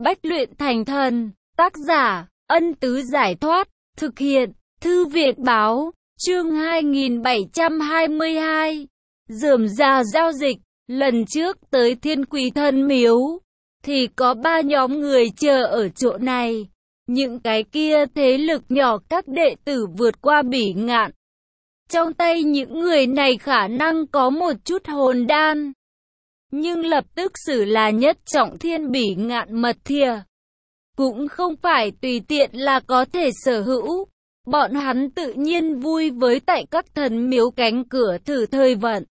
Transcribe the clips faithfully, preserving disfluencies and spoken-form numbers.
Bách luyện thành thần, tác giả, Ân Tứ Giải Thoát, thực hiện, Thư viện báo, chương hai nghìn bảy trăm hai mươi hai. Rườm rà giao dịch, lần trước tới Thiên Quỷ Thần Miếu, thì có ba nhóm người chờ ở chỗ này. Những cái kia thế lực nhỏ các đệ tử vượt qua Bỉ Ngạn. Trong tay những người này khả năng có một chút hồn đan, nhưng lập tức xử là nhất trọng thiên Bỉ Ngạn mật thìa. Cũng không phải tùy tiện là có thể sở hữu. Bọn hắn tự nhiên vui với tại các thần miếu cánh cửa thử thời vận.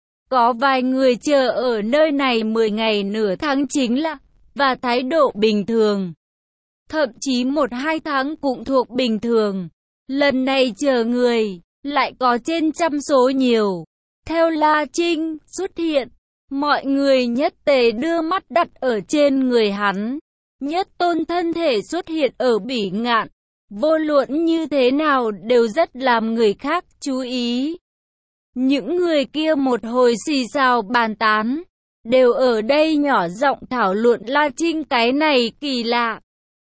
Có vài người chờ ở nơi này mười ngày nửa tháng chính là, và thái độ bình thường. Thậm chí một hai tháng cũng thuộc bình thường. Lần này chờ người, lại có trên trăm số nhiều. Theo La Trinh xuất hiện, mọi người nhất tề đưa mắt đặt ở trên người hắn. Nhất tôn thân thể xuất hiện ở Bỉ Ngạn, vô luận như thế nào đều rất làm người khác chú ý. Những người kia một hồi xì xào bàn tán, đều ở đây nhỏ giọng thảo luận La Trinh cái này kỳ lạ.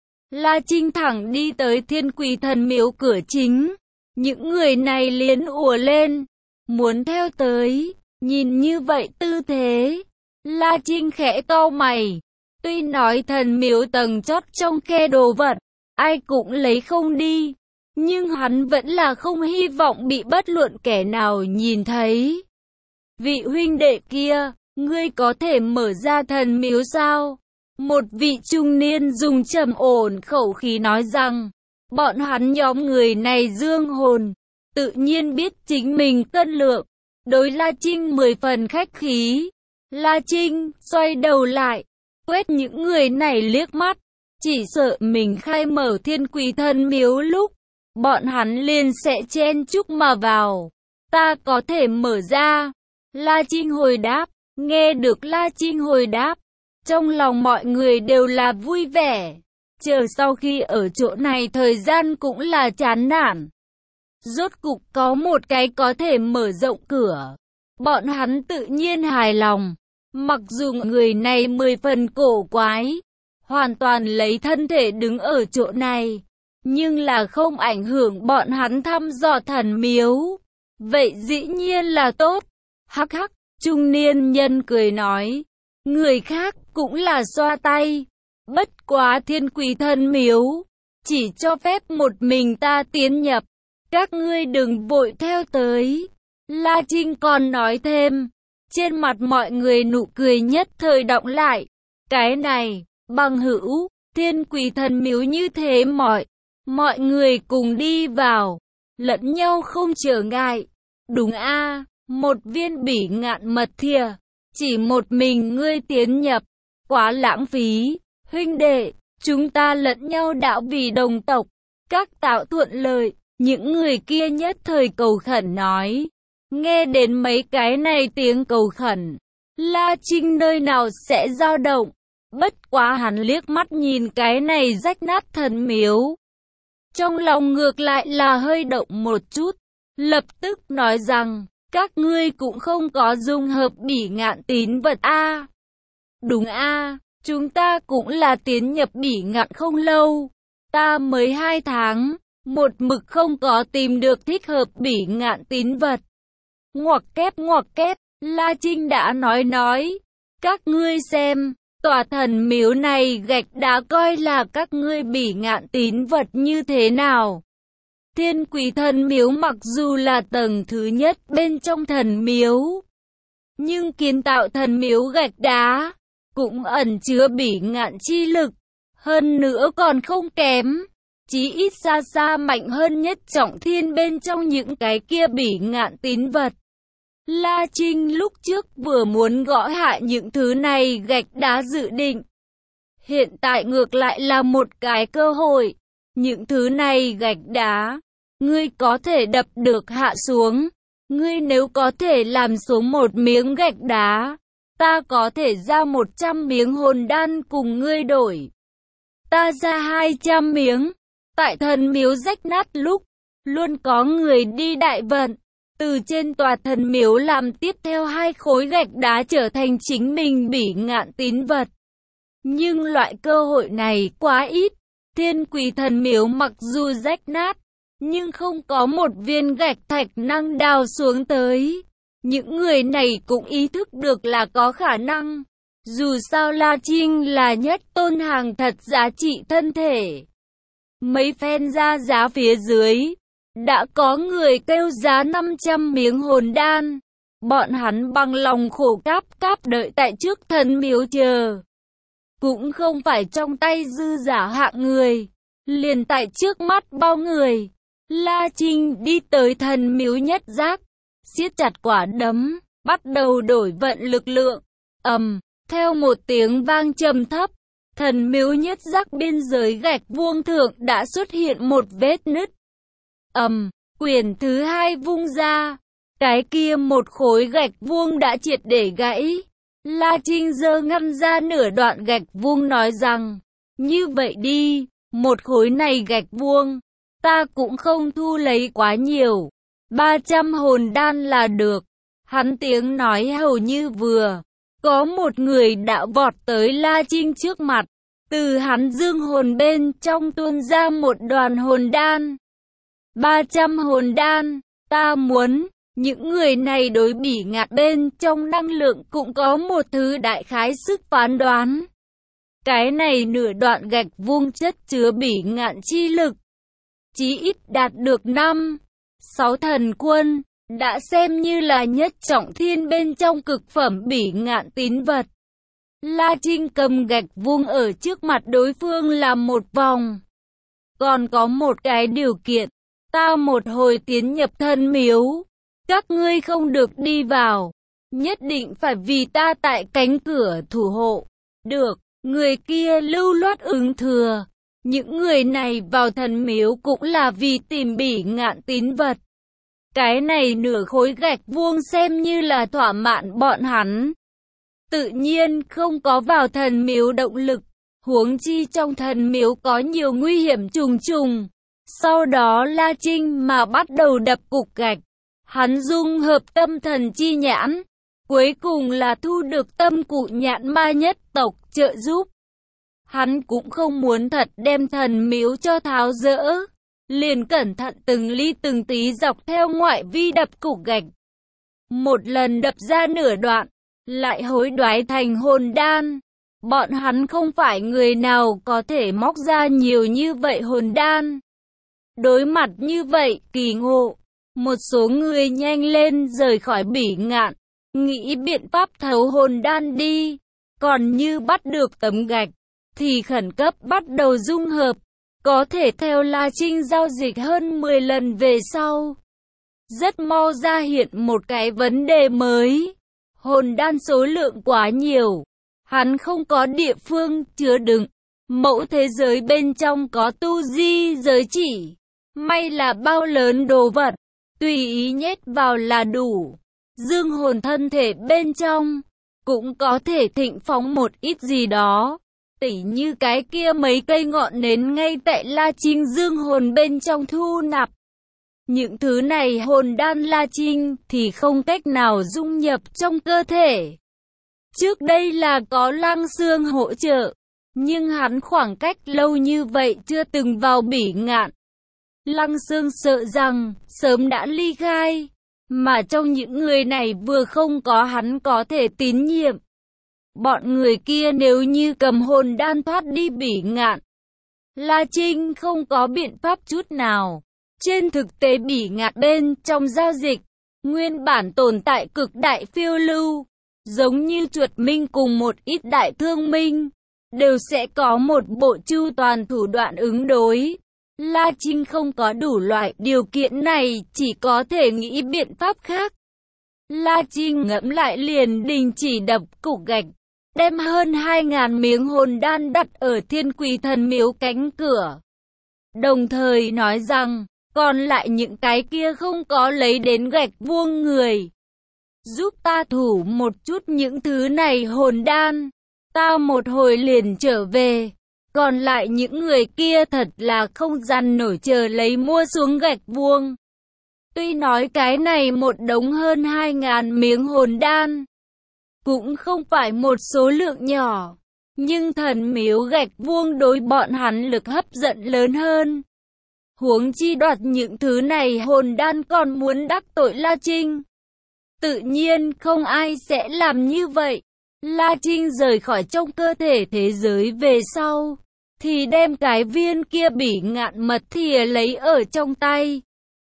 La Trinh thẳng đi tới Thiên Quỷ Thần Miếu cửa chính, những người này liền ùa lên, muốn theo tới. Nhìn như vậy tư thế, La Trinh khẽ cau mày. Tuy nói thần miếu tầng chót trong khe đồ vật, ai cũng lấy không đi, nhưng hắn vẫn là không hy vọng bị bất luận kẻ nào nhìn thấy. Vị huynh đệ kia, ngươi có thể mở ra thần miếu sao? Một vị trung niên dùng trầm ổn khẩu khí nói rằng, bọn hắn nhóm người này dương hồn, tự nhiên biết chính mình cân lượng. Đối La Trinh mười phần khách khí. La Trinh xoay đầu lại, quét những người này liếc mắt, chỉ sợ mình khai mở Thiên Quỷ Thần Miếu lúc, bọn hắn liền sẽ chen chúc mà vào. Ta có thể mở ra. La Trinh hồi đáp. Nghe được La Trinh hồi đáp, trong lòng mọi người đều là vui vẻ. Chờ sau khi ở chỗ này thời gian cũng là chán nản. Rốt cục có một cái có thể mở rộng cửa. Bọn hắn tự nhiên hài lòng. Mặc dù người này mười phần cổ quái, hoàn toàn lấy thân thể đứng ở chỗ này, nhưng là không ảnh hưởng bọn hắn thăm dò thần miếu. Vậy dĩ nhiên là tốt. Hắc hắc, trung niên nhân cười nói. Người khác cũng là xoa tay. Bất quá Thiên Quỷ Thần Miếu, chỉ cho phép một mình ta tiến nhập. Các ngươi đừng vội theo tới. La Trinh còn nói thêm. Trên mặt mọi người nụ cười nhất thời đọng lại. Cái này, bằng hữu, Thiên Quỷ Thần Miếu như thế mọi, mọi người cùng đi vào, lẫn nhau không trở ngại. Đúng a, một viên Bỉ Ngạn mật thìa, chỉ một mình ngươi tiến nhập, quá lãng phí. Huynh đệ, chúng ta lẫn nhau đạo vì đồng tộc, các tạo thuận lợi. Những người kia nhất thời cầu khẩn nói. Nghe đến mấy cái này tiếng cầu khẩn, La Trinh nơi nào sẽ dao động. Bất quá hắn liếc mắt nhìn cái này rách nát thần miếu, trong lòng ngược lại là hơi động một chút. Lập tức nói rằng, các ngươi cũng không có dung hợp Bỉ Ngạn tín vật a. Đúng a, chúng ta cũng là tiến nhập Bỉ Ngạn không lâu. Ta mới hai tháng, một mực không có tìm được thích hợp Bỉ Ngạn tín vật. Ngoặc kép ngoặc kép, La Trinh đã nói nói. Các ngươi xem, tòa thần miếu này gạch đá coi là các ngươi Bỉ Ngạn tín vật như thế nào. Thiên Quỷ Thần Miếu mặc dù là tầng thứ nhất bên trong thần miếu, nhưng kiến tạo thần miếu gạch đá, cũng ẩn chứa Bỉ Ngạn chi lực. Hơn nữa còn không kém, chí ít xa xa mạnh hơn nhất trọng thiên bên trong những cái kia Bỉ Ngạn tín vật. La Trinh lúc trước vừa muốn gõ hạ những thứ này gạch đá dự định. Hiện tại ngược lại là một cái cơ hội. Những thứ này gạch đá, ngươi có thể đập được hạ xuống. Ngươi nếu có thể làm xuống một miếng gạch đá, ta có thể ra một trăm miếng hồn đan cùng ngươi đổi. Ta ra hai trăm miếng. Tại thần miếu rách nát lúc, luôn có người đi đại vận, từ trên tòa thần miếu làm tiếp theo hai khối gạch đá trở thành chính mình Bỉ Ngạn tín vật. Nhưng loại cơ hội này quá ít. Thiên Quỷ Thần Miếu mặc dù rách nát, nhưng không có một viên gạch thạch năng đào xuống tới. Những người này cũng ý thức được là có khả năng. Dù sao La Trinh là nhất tôn hàng thật giá trị thân thể. Mấy phen ra giá phía dưới, đã có người kêu giá năm trăm miếng hồn đan. Bọn hắn bằng lòng khổ cáp cáp đợi tại trước thần miếu chờ. Cũng không phải trong tay dư giả hạng người. Liền tại trước mắt bao người, La Trinh đi tới thần miếu nhất giác, siết chặt quả đấm, bắt đầu đổi vận lực lượng. Ầm, theo một tiếng vang trầm thấp, thần miếu nhất giác biên giới gạch vuông thượng đã xuất hiện một vết nứt. Ầm, quyển thứ hai vung ra, cái kia một khối gạch vuông đã triệt để gãy. La Trinh giơ ngăn ra nửa đoạn gạch vuông nói rằng, như vậy đi, một khối này gạch vuông, ta cũng không thu lấy quá nhiều, ba trăm hồn đan là được. Hắn tiếng nói hầu như vừa, có một người đã vọt tới La Trinh trước mặt, từ hắn dương hồn bên trong tuôn ra một đoàn hồn đan. ba trăm hồn đan, ta muốn. Những người này đối bỉ ngạn bên trong năng lượng cũng có một thứ đại khái sức phán đoán. Cái này nửa đoạn gạch vuông chất chứa bỉ ngạn chi lực, chí ít đạt được năm, sáu thần quân, đã xem như là nhất trọng thiên bên trong cực phẩm bỉ ngạn tín vật. La Trinh cầm gạch vuông ở trước mặt đối phương làm một vòng. Còn có một cái điều kiện, ta một hồi tiến nhập thần miếu, các ngươi không được đi vào, nhất định phải vì ta tại cánh cửa thủ hộ. Được, người kia lưu loát ứng thừa. Những người này vào thần miếu cũng là vì tìm bỉ ngạn tín vật. Cái này nửa khối gạch vuông xem như là thỏa mãn bọn hắn. Tự nhiên không có vào thần miếu động lực, huống chi trong thần miếu có nhiều nguy hiểm trùng trùng. Sau đó La Trinh mà bắt đầu đập cục gạch. Hắn dung hợp tâm thần chi nhãn, cuối cùng là thu được tâm cụ nhãn ma nhất tộc trợ giúp. Hắn cũng không muốn thật đem thần miếu cho tháo dỡ, liền cẩn thận từng ly từng tí dọc theo ngoại vi đập cục gạch. Một lần đập ra nửa đoạn, lại hối đoái thành hồn đan. Bọn hắn không phải người nào có thể móc ra nhiều như vậy hồn đan. Đối mặt như vậy, kỳ ngộ. Một số người nhanh lên rời khỏi bỉ ngạn, nghĩ biện pháp thấu hồn đan đi. Còn như bắt được tấm gạch, thì khẩn cấp bắt đầu dung hợp. Có thể theo La Trinh giao dịch hơn mười lần về sau. Rất mau ra hiện một cái vấn đề mới. Hồn đan số lượng quá nhiều. Hắn không có địa phương chứa đựng. Mẫu thế giới bên trong có tu di giới chỉ. May là bao lớn đồ vật, tùy ý nhét vào là đủ. Dương hồn thân thể bên trong, cũng có thể thịnh phóng một ít gì đó. Tỉ như cái kia mấy cây ngọn nến ngay tại La Trinh dương hồn bên trong thu nạp. Những thứ này hồn đan La Trinh thì không cách nào dung nhập trong cơ thể. Trước đây là có Lăng Xương hỗ trợ, nhưng hắn khoảng cách lâu như vậy chưa từng vào bỉ ngạn. Lăng Xương sợ rằng sớm đã ly khai, mà trong những người này vừa không có hắn có thể tín nhiệm. Bọn người kia nếu như cầm hồn đan thoát đi bỉ ngạn, La Trinh không có biện pháp chút nào. Trên thực tế bỉ ngạn bên trong giao dịch, nguyên bản tồn tại cực đại phiêu lưu, giống như chuột minh cùng một ít đại thương minh, đều sẽ có một bộ chu toàn thủ đoạn ứng đối. La Trinh không có đủ loại điều kiện này, chỉ có thể nghĩ biện pháp khác. La Trinh ngẫm lại liền đình chỉ đập cục gạch, đem hơn hai ngàn miếng hồn đan đặt ở Thiên Quỷ Thần Miếu cánh cửa. Đồng thời nói rằng, còn lại những cái kia không có lấy đến gạch vuông người. Giúp ta thủ một chút những thứ này hồn đan, ta một hồi liền trở về. Còn lại những người kia thật là không dằn nổi chờ lấy mua xuống gạch vuông. Tuy nói cái này một đống hơn hai ngàn miếng hồn đan, cũng không phải một số lượng nhỏ, Nhưng thần miếu gạch vuông đối bọn hắn lực hấp dẫn lớn hơn. Huống chi đoạt những thứ này hồn đan còn muốn đắc tội La Trinh. Tự nhiên không ai sẽ làm như vậy. La Trinh rời khỏi trong cơ thể thế giới về sau, thì đem cái viên kia bỉ ngạn mật thìa lấy ở trong tay.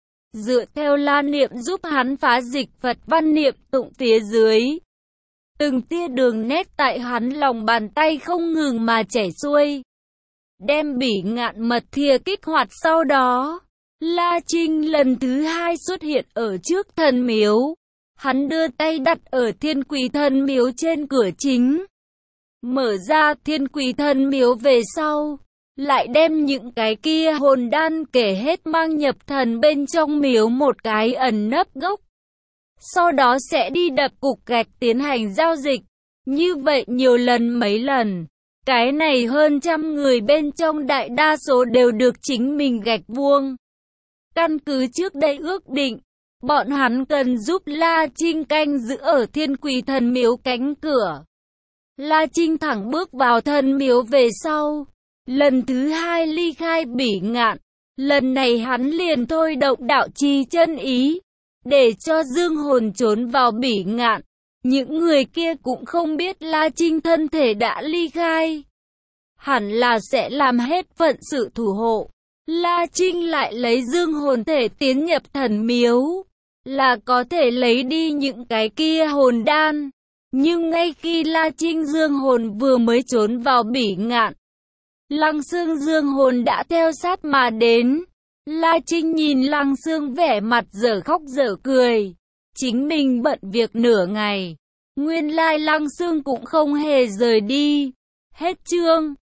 Dựa theo La Niệm giúp hắn phá dịch Phật văn niệm tụng phía dưới. Từng tia đường nét tại hắn lòng bàn tay không ngừng mà chảy xuôi. Đem bỉ ngạn mật thìa kích hoạt sau đó, La Trinh lần thứ hai xuất hiện ở trước thần miếu. Hắn đưa tay đặt ở Thiên Quỷ Thần miếu trên cửa chính. Mở ra Thiên Quỷ Thần miếu về sau, lại đem những cái kia hồn đan kể hết mang nhập thần bên trong miếu một cái ẩn nấp gốc. Sau đó sẽ đi đập cục gạch tiến hành giao dịch. Như vậy nhiều lần mấy lần. Cái này hơn trăm người bên trong đại đa số đều được chính mình gạch vuông. Căn cứ trước đây ước định, bọn hắn cần giúp La Trinh canh giữ ở Thiên Quỷ Thần miếu cánh cửa. La Trinh thẳng bước vào thần miếu về sau. Lần thứ hai ly khai bỉ ngạn. Lần này hắn liền thôi động đạo trì chân ý. Để cho dương hồn trốn vào bỉ ngạn. Những người kia cũng không biết La Trinh thân thể đã ly khai. Hẳn là sẽ làm hết phận sự thủ hộ. La Trinh lại lấy dương hồn thể tiến nhập thần miếu. Là có thể lấy đi những cái kia hồn đan. Nhưng ngay khi La Trinh dương hồn vừa mới trốn vào bỉ ngạn, Lăng Xương dương hồn đã theo sát mà đến. La Trinh nhìn Lăng Xương vẻ mặt dở khóc dở cười. Chính mình bận việc nửa ngày. Nguyên lai Lăng Xương cũng không hề rời đi. Hết chương.